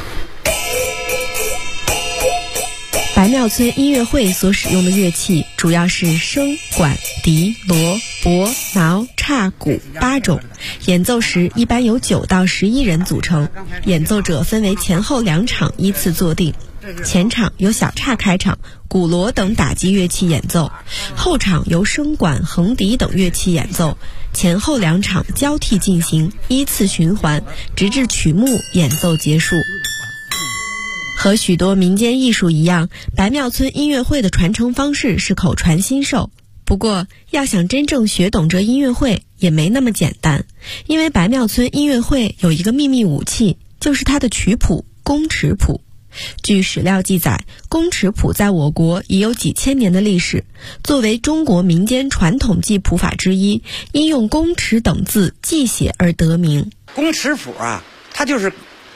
白庙村音乐会所使用的乐器主要是笙、管、笛、锣、钹、挠、叉、鼓8种，演奏时一般由9到11人组成，演奏者分为前后2场依次坐定。前场由小叉开场，鼓锣等打击乐器演奏，后场由笙管、横笛等乐器演奏，前后2场交替进行，依次循环，直至曲目演奏结束。和许多民间艺术一样，白庙村音乐会的传承方式是口传心授。不过，要想真正学懂这音乐会也没那么简单，因为白庙村音乐会有一个秘密武器，就是它的曲谱宫尺谱。据史料记载，宫尺谱在我国已有几千年的历史，作为中国民间传统记谱法之一，因用宫尺等字记写而得名。 宫尺谱啊，它就是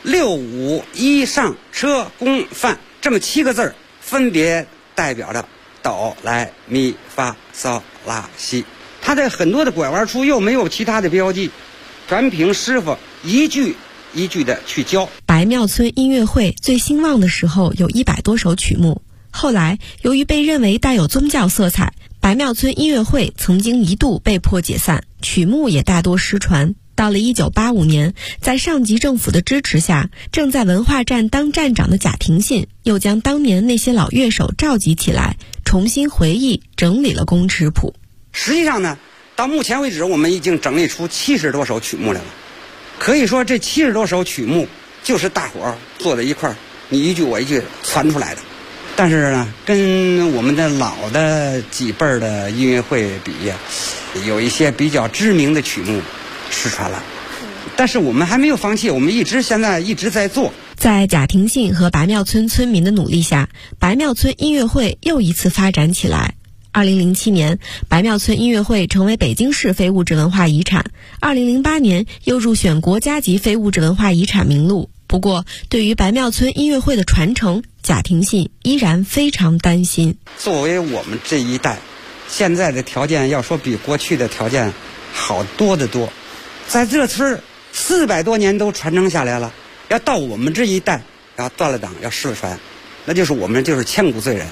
6、5、1上车宫范这么7个字，分别代表着哆来咪发嗦拉西。它的很多的拐弯处又没有其他的标记，全凭师傅一句一句的去教。 白庙村音乐会最兴旺的时候有100多首曲目，后来由于被认为带有宗教色彩，白庙村音乐会曾经一度被迫解散，曲目也大多失传。到了1985年，在上级政府的支持下，正在文化站当站长的贾廷信又将当年那些老乐手召集起来，重新回忆整理了宫尺谱。 实际上呢，到目前为止我们已经整理出70多首曲目来了。可以说这70多首曲目就是大伙儿坐在一块儿，你一句我一句传出来的。但是呢，跟我们的老的几辈儿的音乐会比，有一些比较知名的曲目失传了，但是我们还没有放弃，我们现在一直在做。 在贾廷信和白庙村村民的努力下，白庙村音乐会又一次发展起来。2007年，白庙村音乐会成为北京市非物质文化遗产，2008年又入选国家级非物质文化遗产名录。不过，对于白庙村音乐会的传承，贾廷信依然非常担心。 作为我们这一代，现在的条件要说比过去的条件好多得多。在这村400多年都传承下来了，要到我们这一代要断了档要失了传，那就是我们就是千古罪人。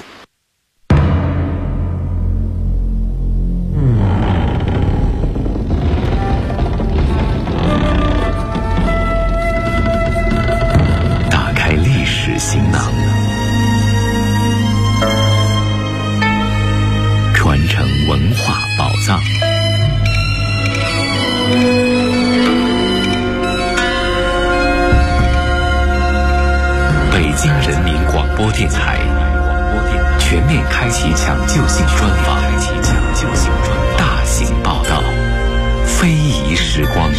打开历史行囊，传承文化宝藏。北京人民广播电台全面开启抢救性专访，大型报道，非遗时光。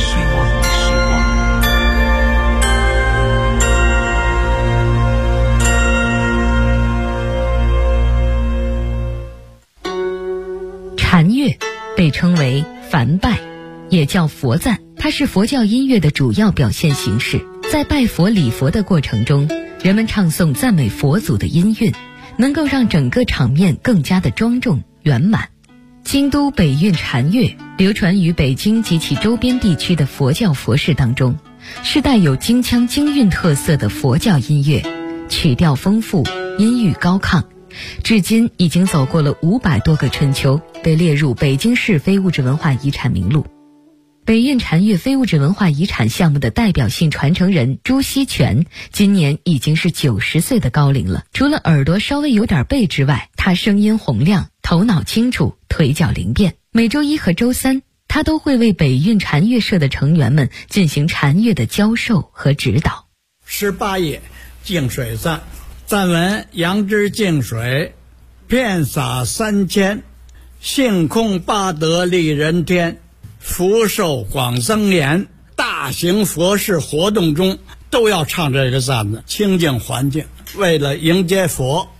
禅乐被称为梵拜，也叫佛赞，它是佛教音乐的主要表现形式。在拜佛礼佛的过程中，人们唱诵赞美佛祖的音韵，能够让整个场面更加的庄重圆满。京都北韵禅乐流传于北京及其周边地区的佛教佛事当中，是带有京腔京韵特色的佛教音乐， 曲调丰富，音域高亢，至今已经走过了500多个春秋，被列入北京市非物质文化遗产名录。北韵禅乐非物质文化遗产项目的代表性传承人朱锡全今年已经是90岁的高龄了。除了耳朵稍微有点背之外，他声音洪亮，头脑清楚，腿脚灵便。每周一和周三，他都会为北韵禅乐社的成员们进行禅乐的教授和指导。 18页净水赞，赞文：杨之净水，遍洒3000，性空八德利人天，福寿广增延。大型佛事活动中都要唱这个赞子，清净环境，为了迎接佛。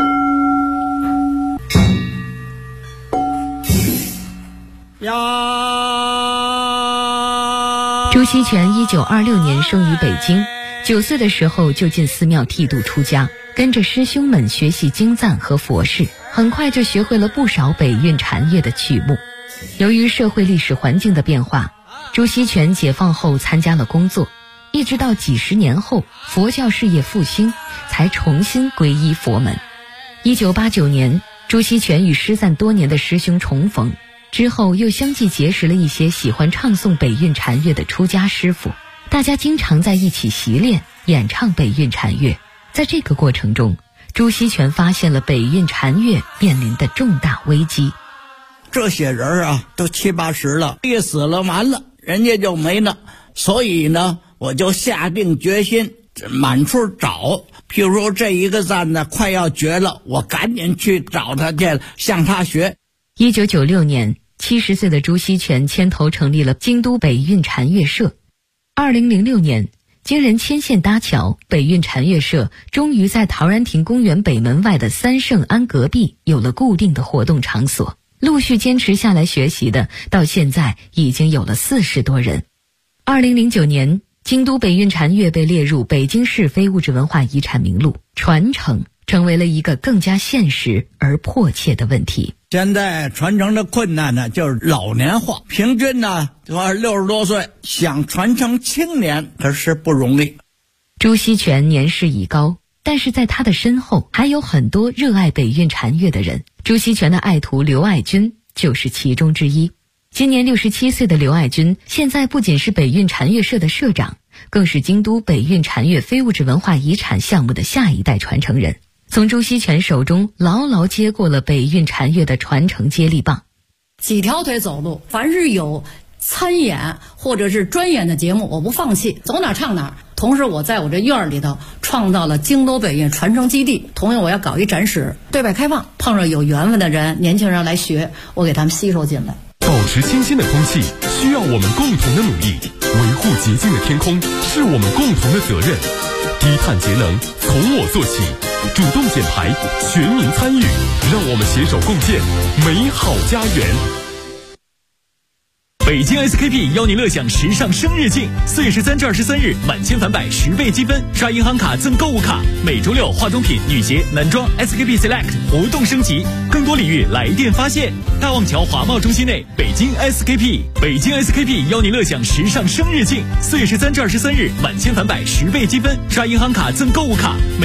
朱锡全1926年生于北京，9岁的时候就进寺庙剃度出家，跟着师兄们学习经赞和佛事，很快就学会了不少北韵禅乐的曲目。由于社会历史环境的变化，朱锡全解放后参加了工作，一直到几十年后佛教事业复兴，才重新皈依佛门。1989年，朱锡全与失散多年的师兄重逢，之后又相继结识了一些喜欢唱诵北韵禅乐的出家师傅，大家经常在一起习练演唱北韵禅乐。在这个过程中，朱锡全发现了北韵禅乐面临的重大危机。 这些人啊，都70、80了，一死了完了，人家就没了。所以呢，我就下定决心满处找。譬如说这一个赞呢快要绝了，我赶紧去找他去，向他学。 1996年，70岁的朱锡全牵头成立了京都北韵禅乐社。2006年，经人牵线搭桥，北韵禅乐社终于在陶然亭公园北门外的三圣庵隔壁有了固定的活动场所。陆续坚持下来学习的，到现在已经有了40多人。2009年，京都北韵禅乐被列入北京市非物质文化遗产名录，传承成为了一个更加现实而迫切的问题。 现在传承的困难呢，就是老年化，平均呢60多岁，想传承青年可是不容易。 朱锡全年事已高，但是在他的身后还有很多热爱北韵禅乐的人。朱锡全的爱徒刘爱军就是其中之一。今年67岁的刘爱军，现在不仅是北韵禅乐社的社长，更是京都北韵禅乐非物质文化遗产项目的下一代传承人，从朱锡全手中牢牢接过了北韵禅乐的传承接力棒。 几条腿走路，凡是有参演或者是专演的节目，我不放弃，走哪唱哪。同时我在我这院里头创造了京都北韵传承基地，同样我要搞一展示，对外开放，碰上有缘分的人，年轻人来学，我给他们吸收进来。 保持清新的空气需要我们共同的努力，维护洁净的天空是我们共同的责任。低碳节能从我做起，主动减排，全民参与，让我们携手共建美好家园。 北京 SKP 邀您乐享时尚生日庆，4月13至23日，满千返百10倍积分，刷银行卡赠购物卡。每周六化妆品、女鞋、男装 SKP Select 活动升级，更多礼遇来电发现。大望桥华贸中心内，北京 SKP， 北京 SKP 邀您乐享时尚生日庆，4月13至23日，满千返百10倍积分，刷银行卡赠购物卡。